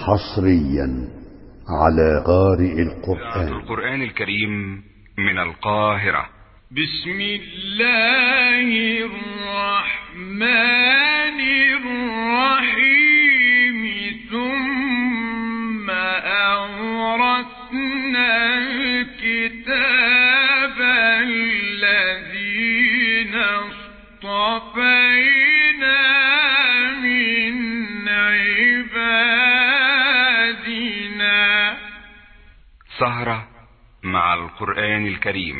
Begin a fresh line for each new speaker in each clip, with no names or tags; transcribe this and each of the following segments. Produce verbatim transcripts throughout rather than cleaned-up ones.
حصريا على قارئ القرآن.
القرآن الكريم من القاهرة.
بسم الله الرحمن الرحيم. ثم أورثنا الكتاب الذين اصطفينا من عبادنا.
سهرة مع القرآن الكريم.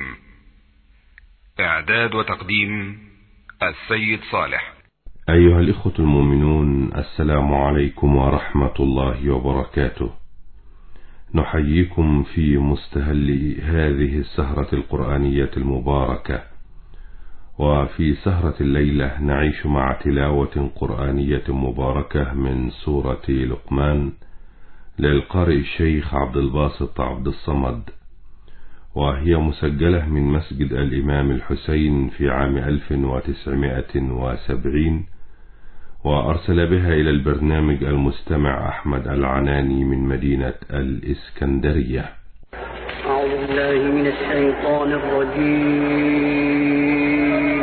إعداد وتقديم السيد صالح.
أيها الإخوة المؤمنون، السلام عليكم ورحمة الله وبركاته. نحييكم في مستهل هذه السهرة القرآنية المباركة، وفي سهرة الليلة نعيش مع تلاوة قرآنية مباركة من سورة لقمان للقارئ الشيخ عبد الباسط عبد الصمد، وهي مسجلة من مسجد الإمام الحسين في عام ألف وتسعمائة وسبعين، وأرسل بها إلى البرنامج المستمع أحمد العناني من مدينة الإسكندرية.
أعوذ بالله من الشيطان الرجيم.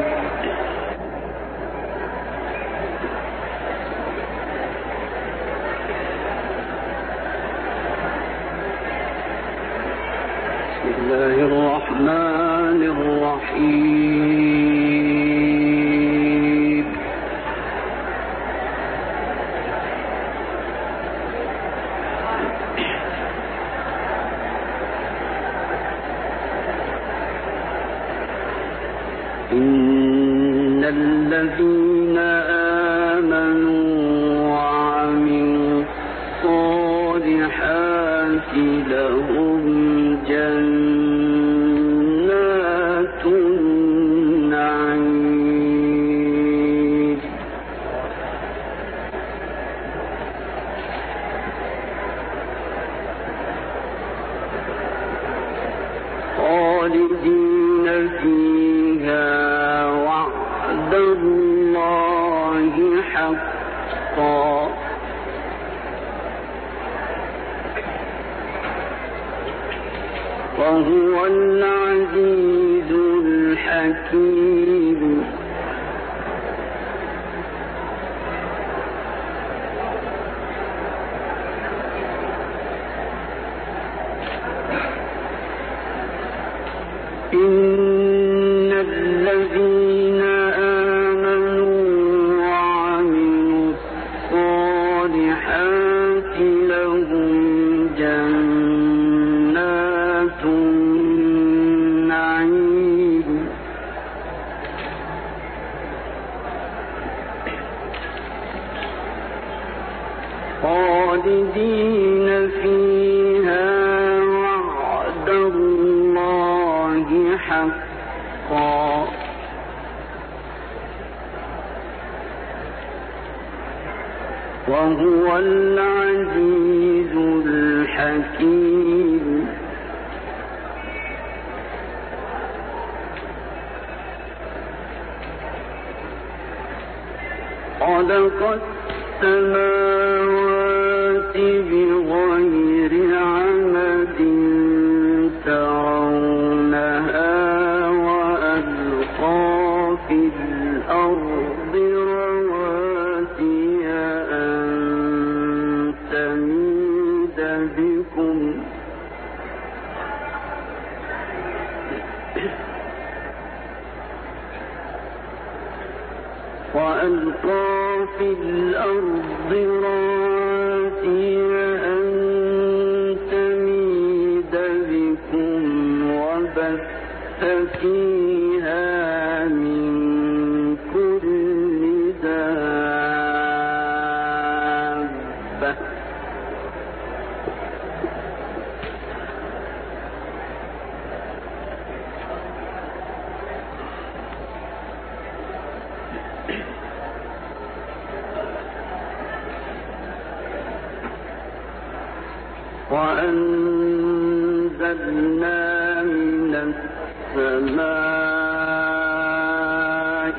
بسم الله الرحمن الرحيم. إن الذين آمنوا وعملوا الصالحات لهم جنات النعيم. خالدين فيها وعد الله حقا وهو العزيز الحكيم. إن الذين آمنوا وعملوا الصالحات لهم جنات النعيم. خالدين فيها وعد الله حقا وهو العزيز الحكيم. خلق السماوات بغير عمد ترونها وألقى في الأرض رواسي أن تميد بكم وألقى في الأرض رواسي أن تميد بكم وبث فيها من كل دابة. وأنزلنا من السماء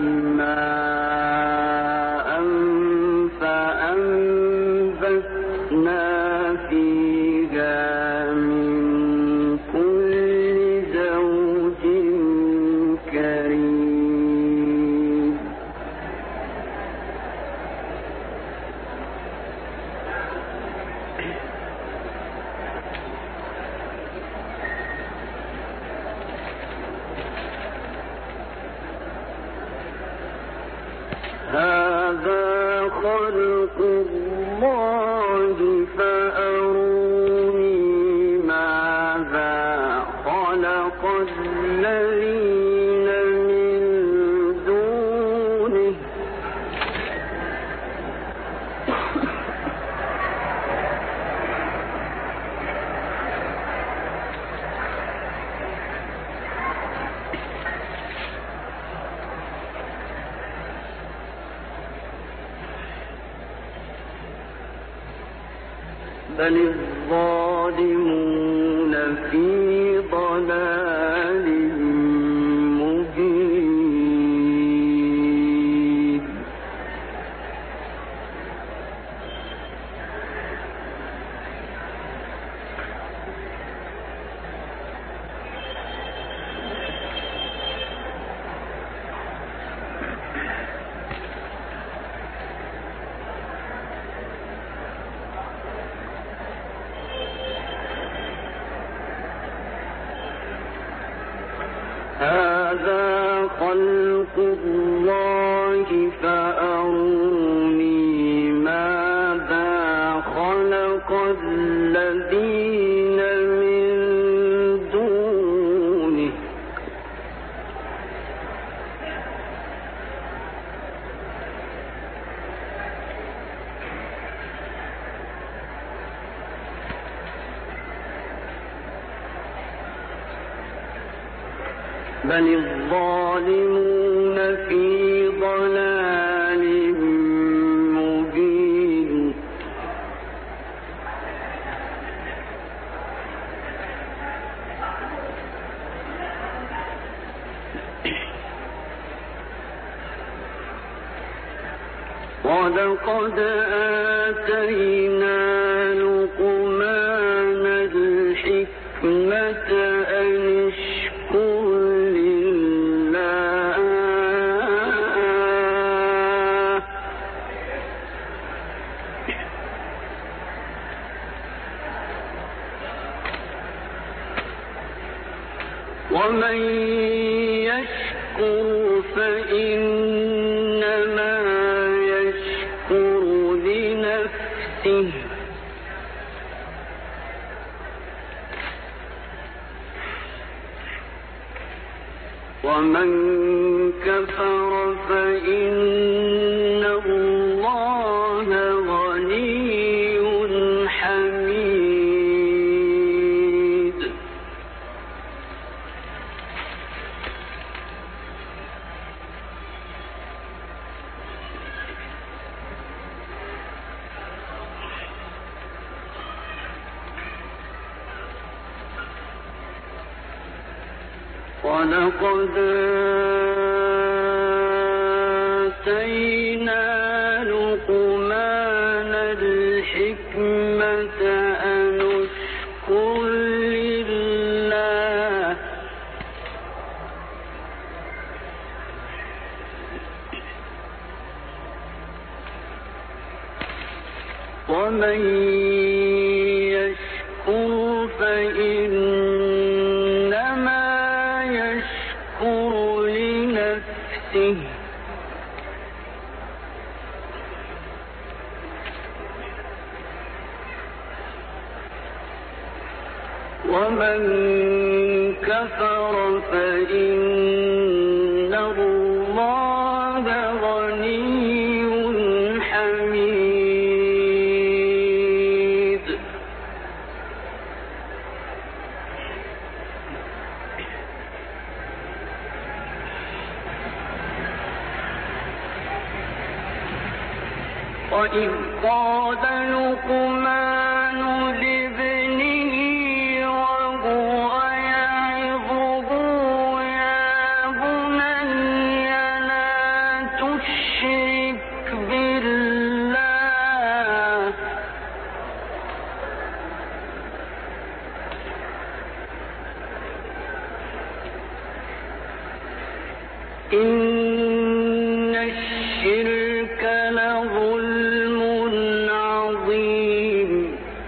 ماء فأنبتنا فيها من كل زوج كريم هذا خلق الله فأروني ماذا خلق الذين من دونه بل الظالمون في ضلال مبين هذا خلق الله فأروني ماذا خلق الذين من دونه بل الظالمون في ضلال مبين ولقد آتينا لقمان الحكمة أن اشكر لله ومن يشكر فإنما يشكر لنفسه ومن كفر فإن الله غني حميد ولقد آتينا لقمان الحكمة أن اشكر لله ومن يشكر فإنما يشكر لنفسه ومن كفر فإن الله غني حميد وإذ قال لقمان لابنه وهو يعظه يا بني لا تشرك بالله إن الشرك لظلم عظيم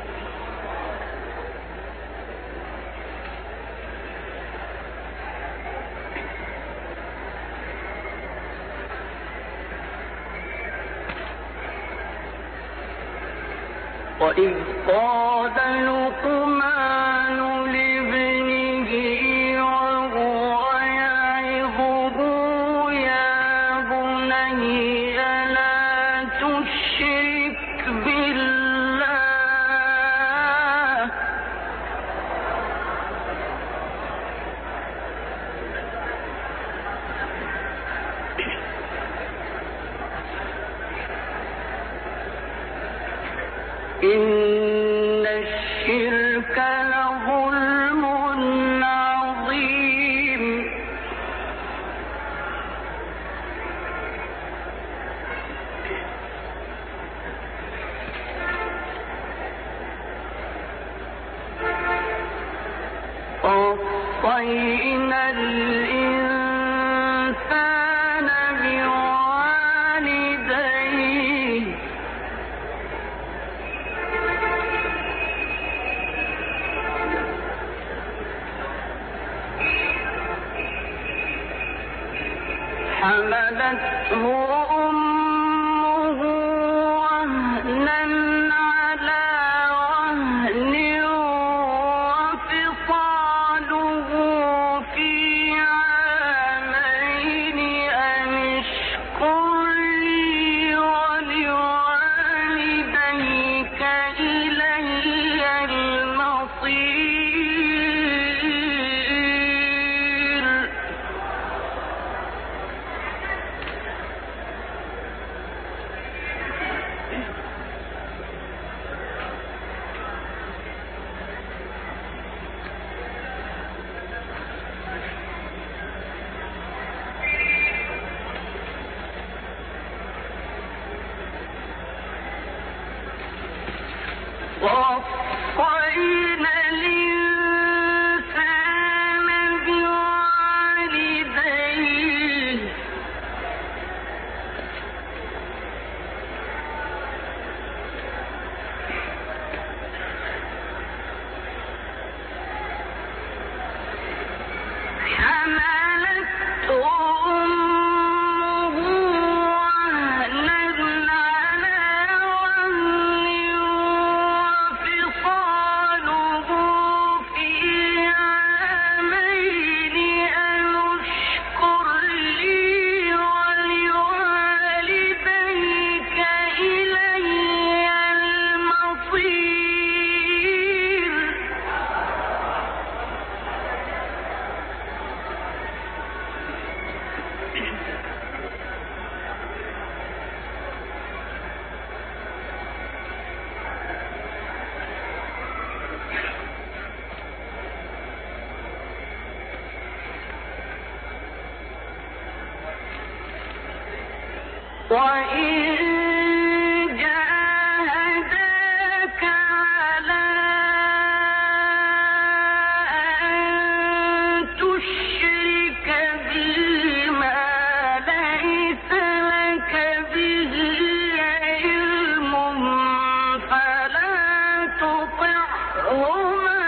وإذ قال لقمان لابنه وهو يعظه يا بني لا تشرك بالله إن الشرك لظلم عظيم ووصينا الإنسان بوالديه حملته أمه وهنا على وهن وفصاله في عامين أن اشكر لي ولوالديك إلي المصير ووصينا الإنسان بوالديه حملته أمه وهنا على وهن وفصاله في عامين أن اشكر لي ولوالديك إلي المصير وإن جاهداك على أن تشرك بي ما ليس لك به علم فلا تطعهما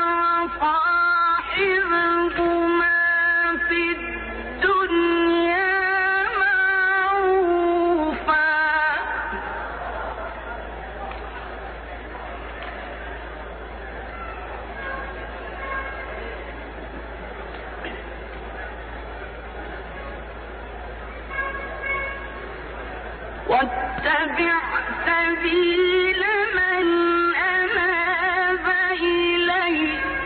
وصاحبهما في الدنيا معروفا واتبع سبيل من أناب إلي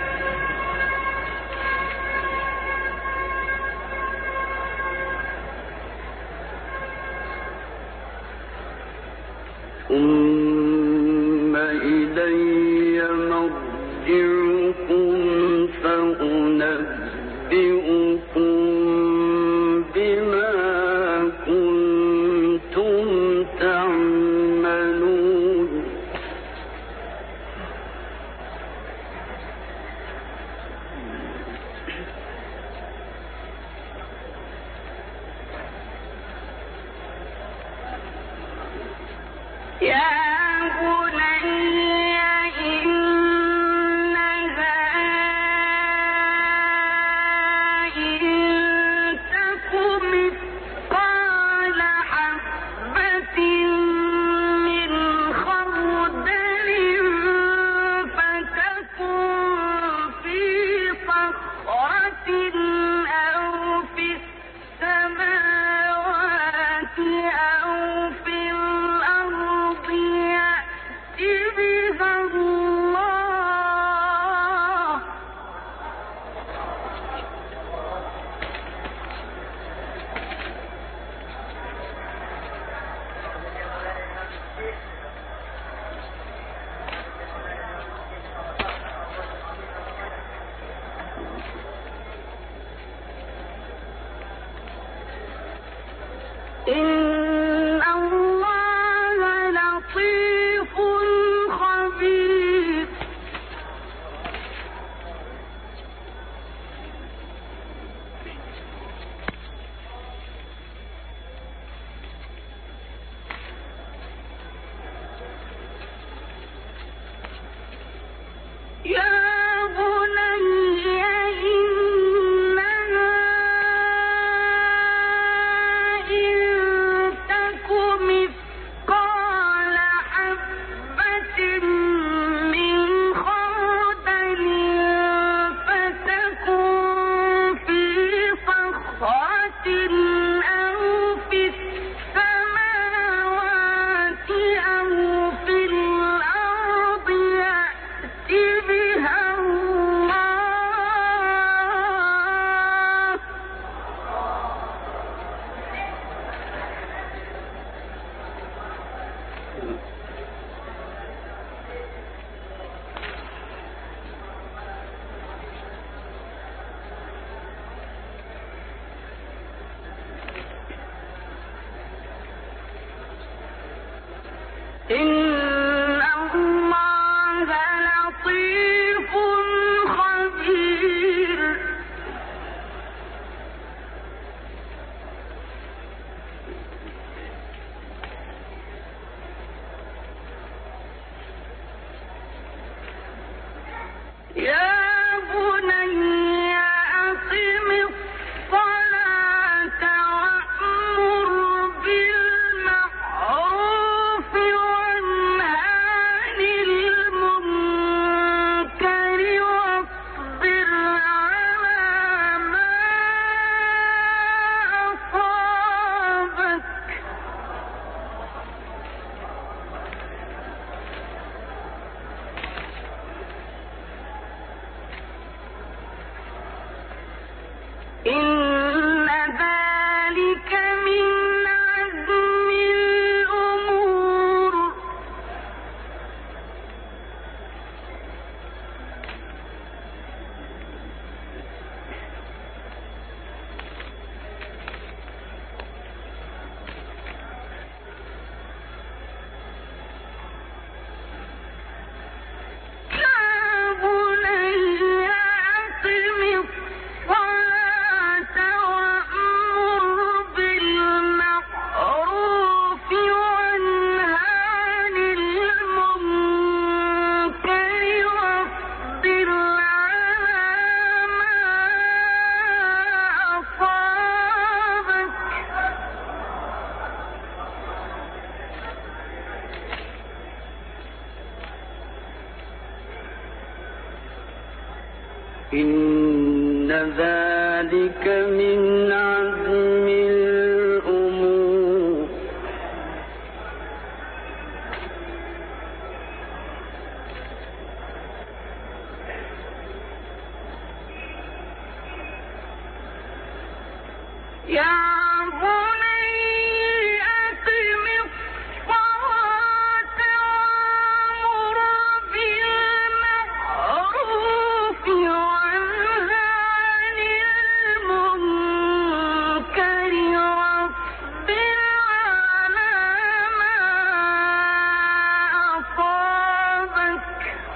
ثم إلي مرجعكم فأنبئكم بما كنتم تعملون
الله إن الله لطيف خبير يا بني إنها إن تك مثقال حبة من خردل فتكن في صخرة أو في السماوات أو في الأرض يأت بها الله إن الله لطيف خبير يا بني أقم الصلاة وأمر بالمعروف وانه عن المنكر واصبر على ما أصابك إن ذلك من عزم الأمور يا بني أقم الصلاة وأمر بالمعروف وانه عن المنكر واصبر على ما أصابك إن ذلك من عزم الأمور يا بني أقم الصلاة وأمر بالمعروف وانه عن المنكر واصبر على ما أصابك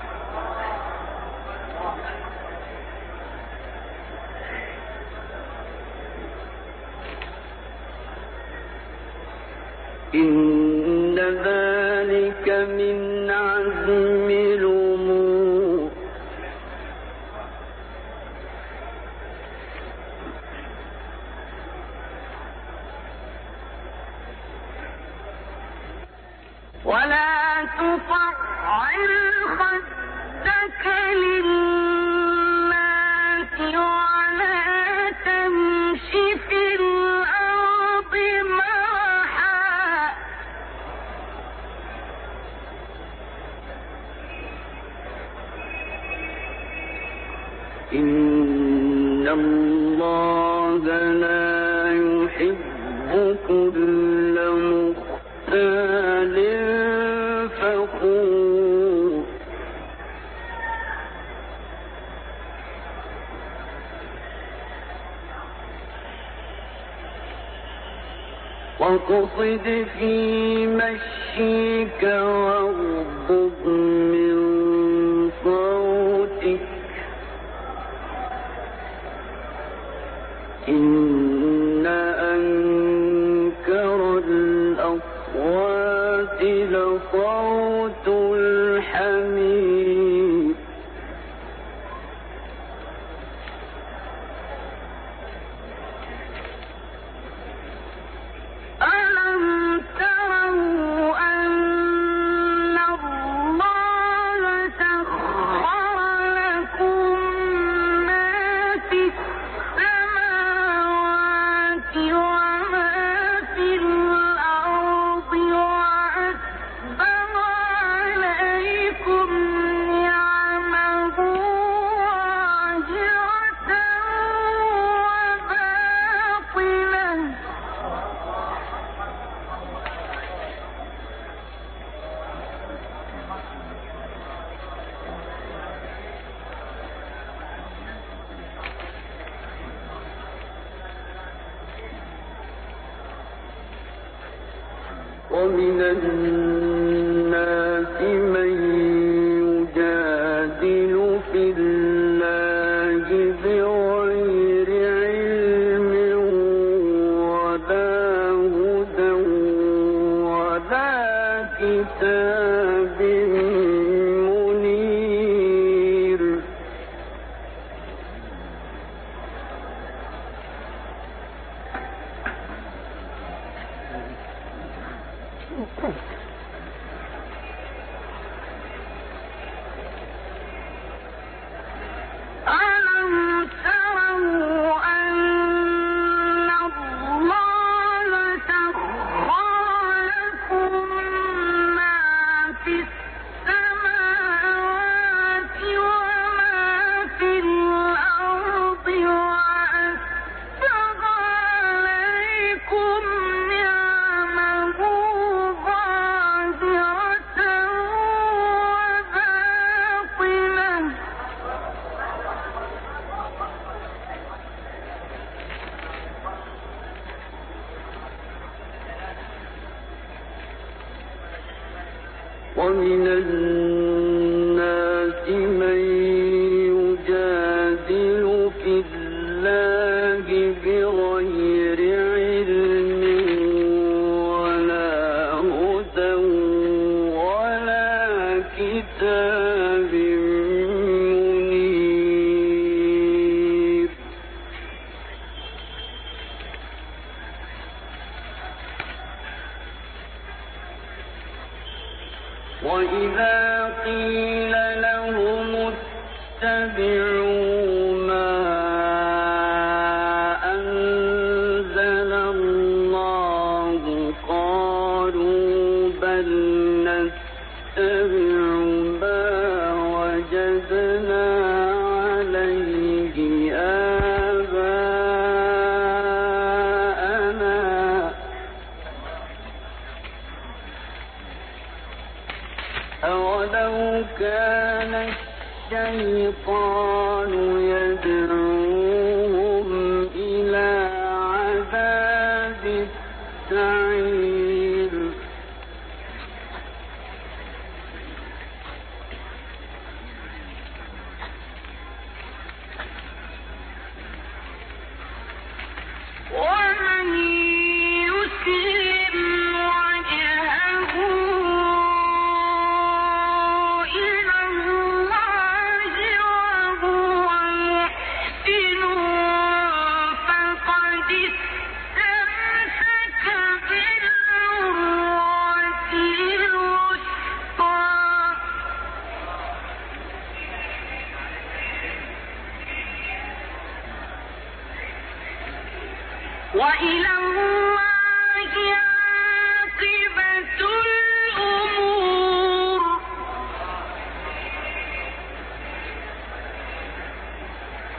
إن ذلك من عزم الأمور ولا تصعر خدك للناس ولا تمش في الأرض مرحا
إن الله لا يحب كل مختال فخور واقصد في مشيك واغضض من صوتك إن أنكر الأصوات لصوت الحمير ألم تروا أن الله سخر لكم ما في السماوات وما في الأرض وأسبغ عليكم نعمه ظاهرة وباطنة ومن الناس من يجادل في الله بغير علم ولا هدى ولا كتاب منير ألم تروا أن الله سخر لكم ما في السماوات وما في الأرض وأسبغ عليكم نعمه ظاهرة وباطنة ومن الناس من يجادل في الله بغير علم ولا هدى ولا كتاب منير وإذا قيل لهم اتبعوا ما أنزل الله قالوا بل نتبع ما وجدنا عليه آباءنا أولو كان الشيطان يدعوهم إلى عذاب السعير ومن يسلم وجهه إلى الله وهو محسن فقد استمسك بالعروة الوثقى وإلى الله عاقبة الأمور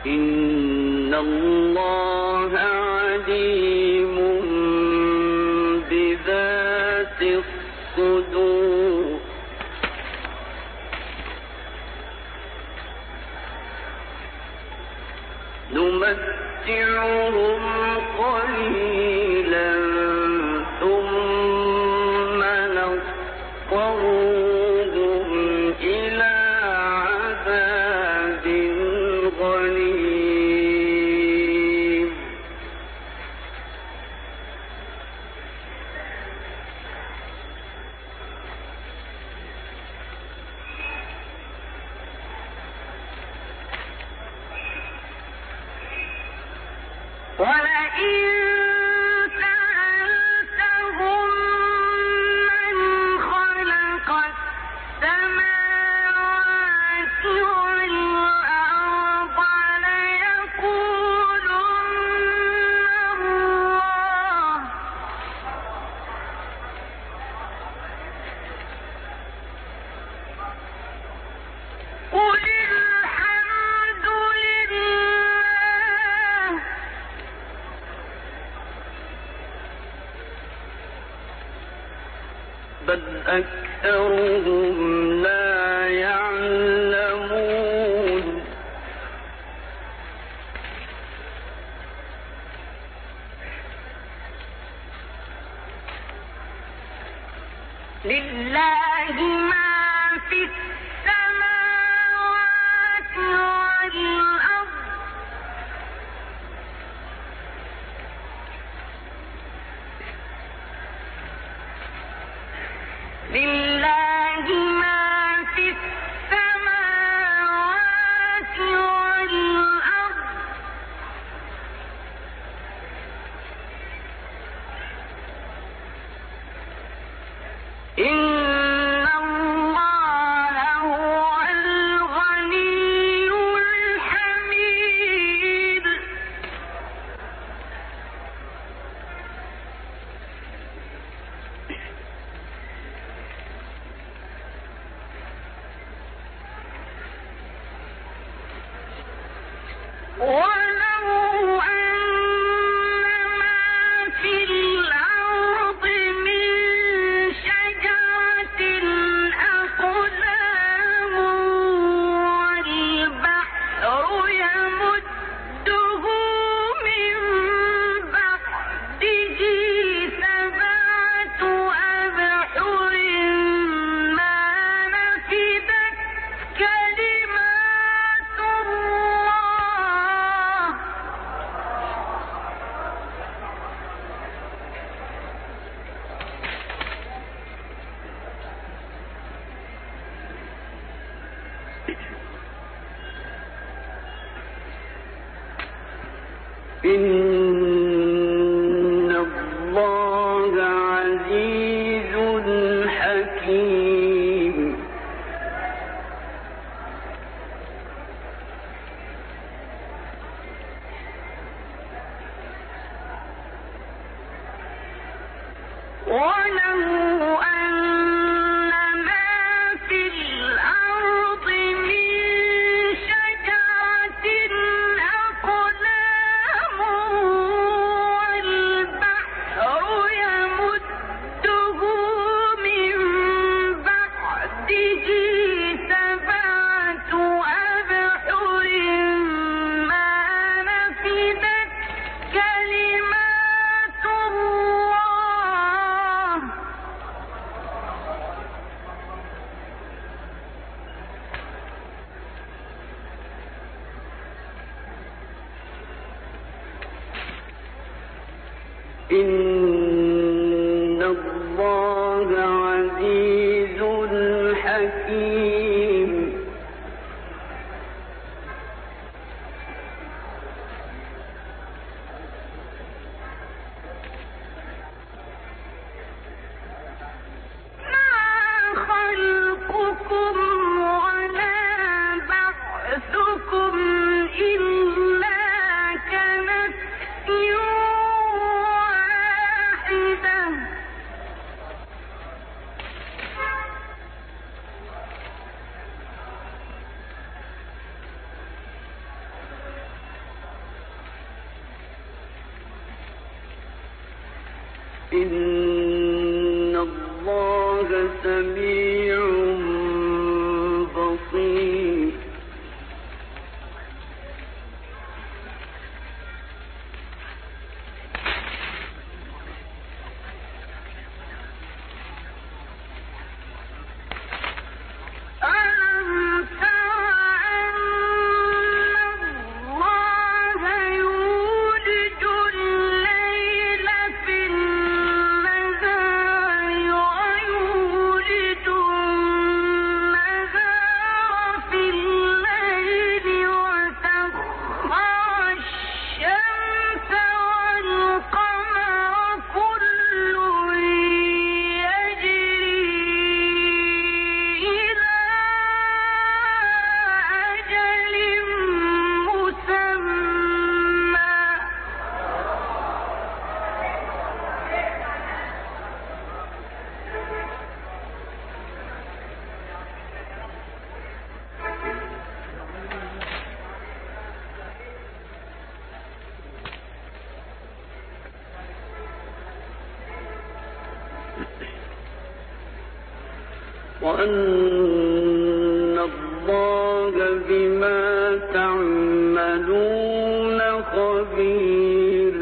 إن الله عليم بذات الصدور نمتعهم قليلا ثم نضطرهم إلى عذاب غليظ ولئن سألتهم من خلق السماوات والأرض ليقولن الله قل الحمد لله بل أكثرهم لا يعلمون لله ما في السماوات والأرض لله ما في السماوات والأرض إن الله هو الغني الحميد ولو أن ما في الأرض من شجرة أقلام والبحر يمده من بعده سبعة أبحر ما نفدت كلمات الله إن الله عزيز حكيم ولو أن ما في الأرض من شجرة أقلام والبحر يمده من بعده سبعة أبحر ما نفدت كلمات الله إن الله عزيز حكيم ما خلقكم ولا بعثكم إلا كنفس واحدة إن الله سميع بصير. وأن الله بما تعملون خبير.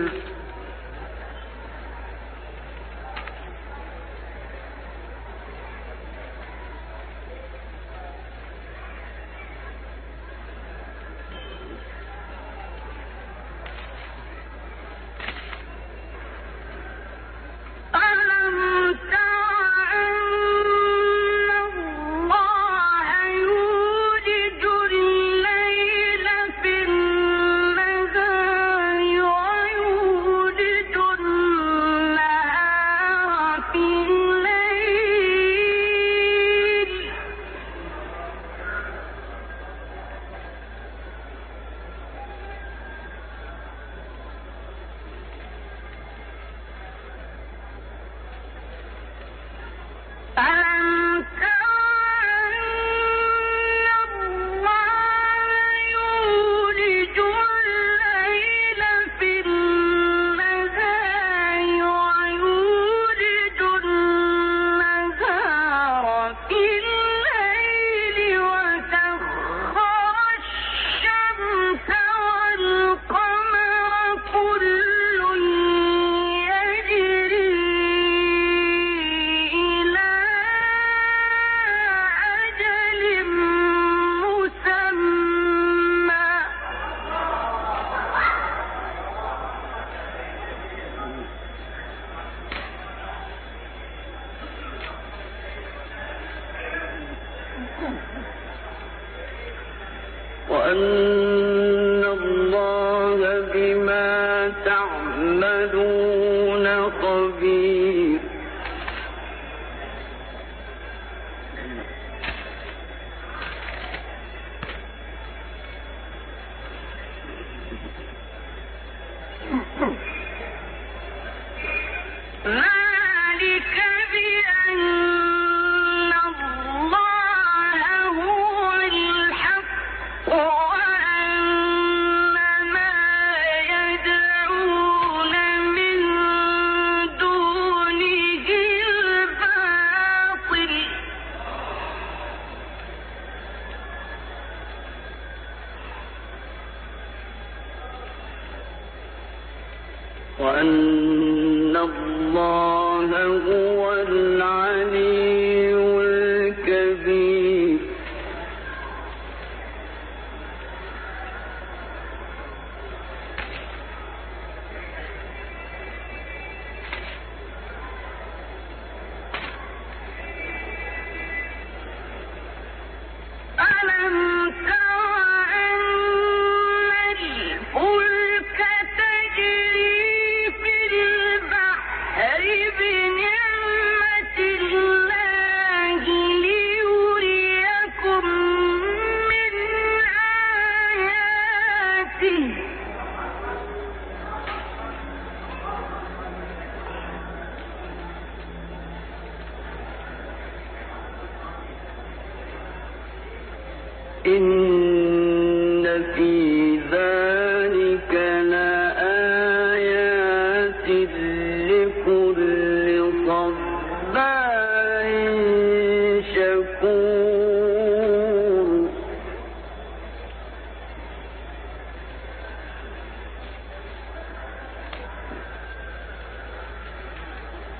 وأن الله بما تعملون خبير.
ذلك بأن الله هو الحق وأن ما يدعون من دونه الباطل
وأن الله هو العلي الكبير.
ألم تر أن الفلك تجري في البحر بنعمة الله ليريكم من آياته
إن في ذلك لآيات لكل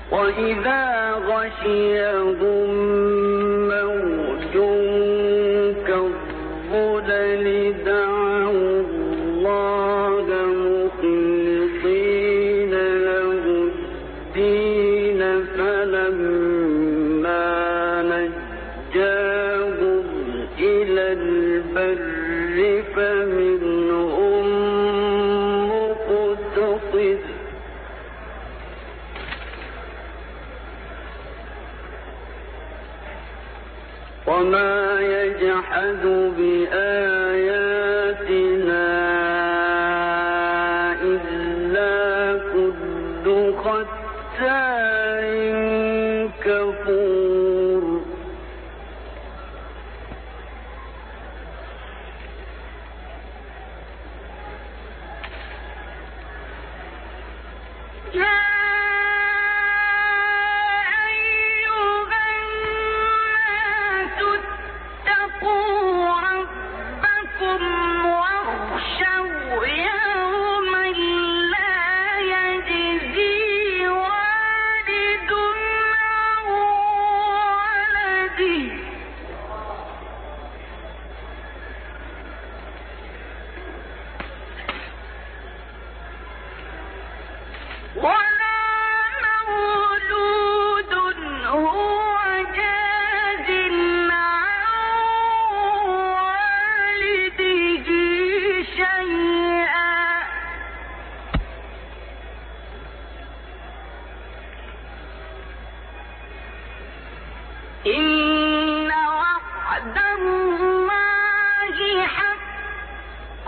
وإذا غشيهم موج كالظلل دعوا الله مخلصين له الدين فلما نجاهم إلى البر فمنهم مقتصد وما يجحد بآياتنا إلا كل ختار كفور إن وعد الله حق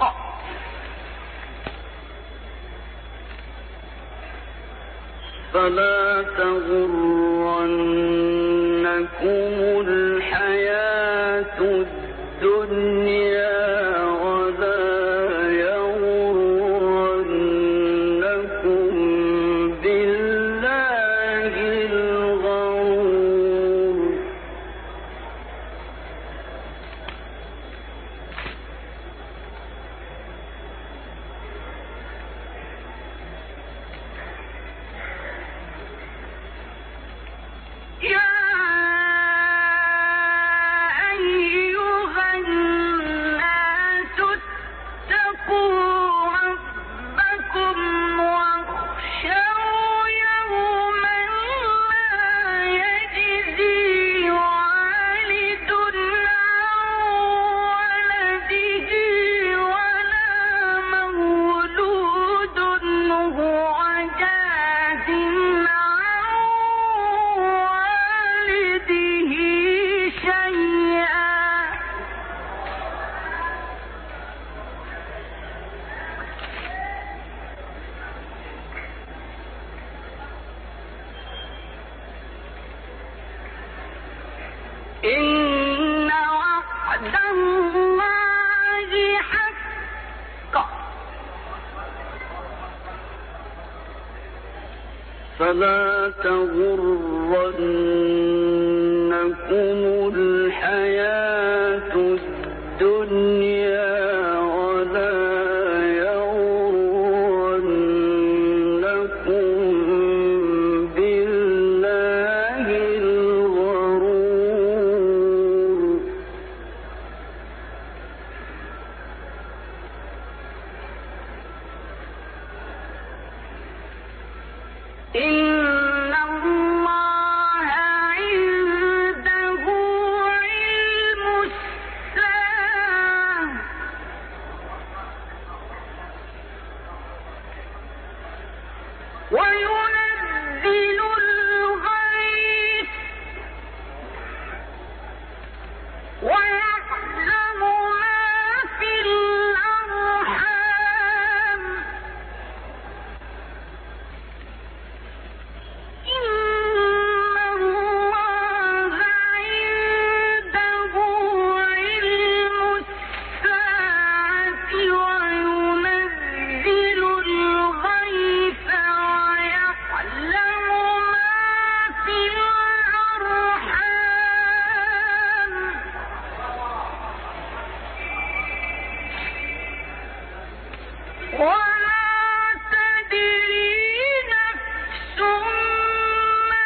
فلا تغرنكم الحياة الدنيا ولا يغرنكم بالله الغرور يا إن وعد الله حق فلا تغرنكم الحياة الدنيا ولا يغرنكم بالله الغرور إن الله عنده علم الساعة وينزل الغيث ويعلم ما في الأرحام إن الله عنده علم الساعة وينزل الغيث ويعلم ما في الأرحام وما تدري نفس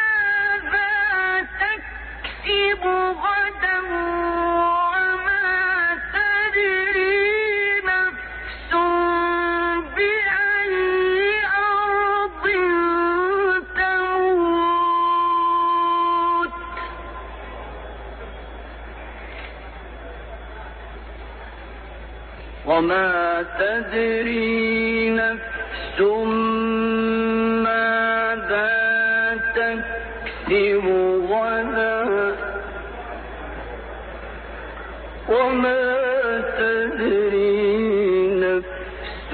وما تدري نفس ماذا تكسب غدا وما تدري نفس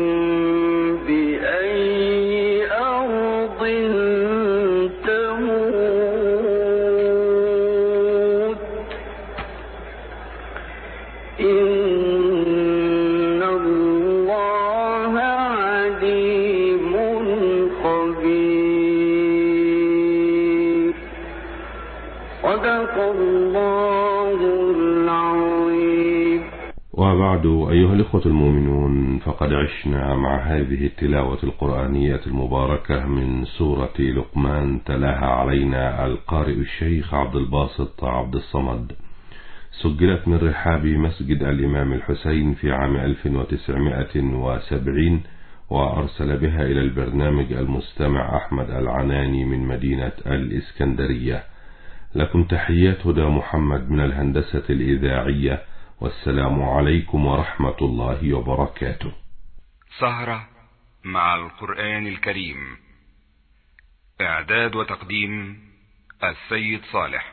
بأي أرض تموت إن الله عليم خبير. صدق الله العظيم.
وبعد أيها الإخوة المؤمنون، فقد عشنا مع هذه التلاوة القرآنية المباركة من سورة لقمان تلاها علينا القارئ الشيخ عبد الباسط عبد الصمد، سجلت من رحاب مسجد الإمام الحسين في عام ألف وتسعمائة وسبعين، وأرسل بها إلى البرنامج المستمع أحمد العناني من مدينة الإسكندرية. لكم تحيات هدى محمد من الهندسة الإذاعية، والسلام عليكم ورحمة الله وبركاته.
سهرة مع القرآن الكريم، إعداد وتقديم السيد صالح.